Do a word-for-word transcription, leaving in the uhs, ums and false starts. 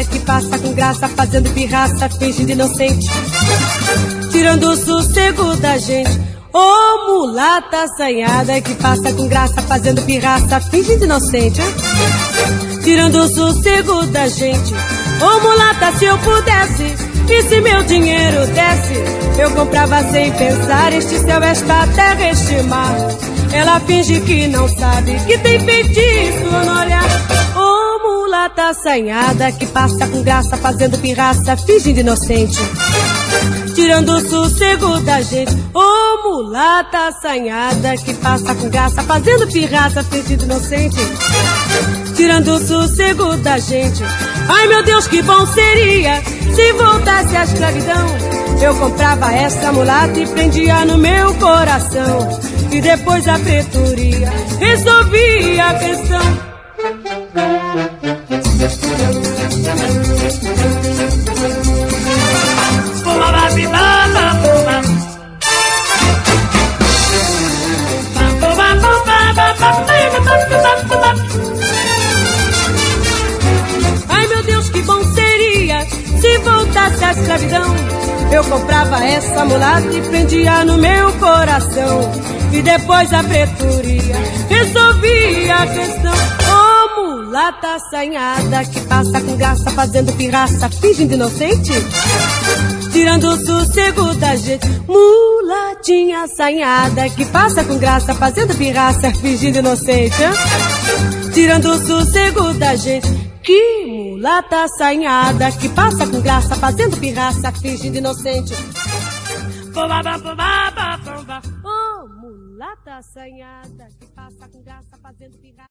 assanhada que passa com graça, fazendo pirraça, fingindo inocente, tirando o sossego da gente. Ô oh, mulata assanhada que passa com graça, fazendo pirraça, fingindo inocente, hein? Tirando o sossego da gente. Ô oh, mulata, se eu pudesse, e se meu dinheiro desse, eu comprava sem pensar este céu, esta terra, este mar. Ela finge que não sabe, que tem feitiço no olhar. Ô oh, mulata assanhada que passa com graça, fazendo pirraça, fingindo inocente, tirando o sossego da gente. Ô oh, mulata assanhada que passa com graça, fazendo pirraça, fingindo inocente, tirando o sossego da gente. Ai meu Deus, que bom seria se voltasse a escravidão. Eu comprava essa mulata e prendia no meu coração, e depois a pretoria resolvia a questão. Ai meu Deus, que bom seria se voltasse a escravidão. Eu comprava essa mulata e prendia no meu coração, e depois a pretoria resolvia a questão. Ô oh, mulata assanhada que passa com graça, fazendo pirraça, fingindo inocente, tirando o sossego da gente. Mulatinha assanhada que passa com graça, fazendo pirraça, fingindo inocente, hein? Tirando o sossego da gente. Que mulata assanhada que passa com graça, fazendo pirraça, fingindo inocente. Oh, mulata assanhada que passa com graça, fazendo pirraça.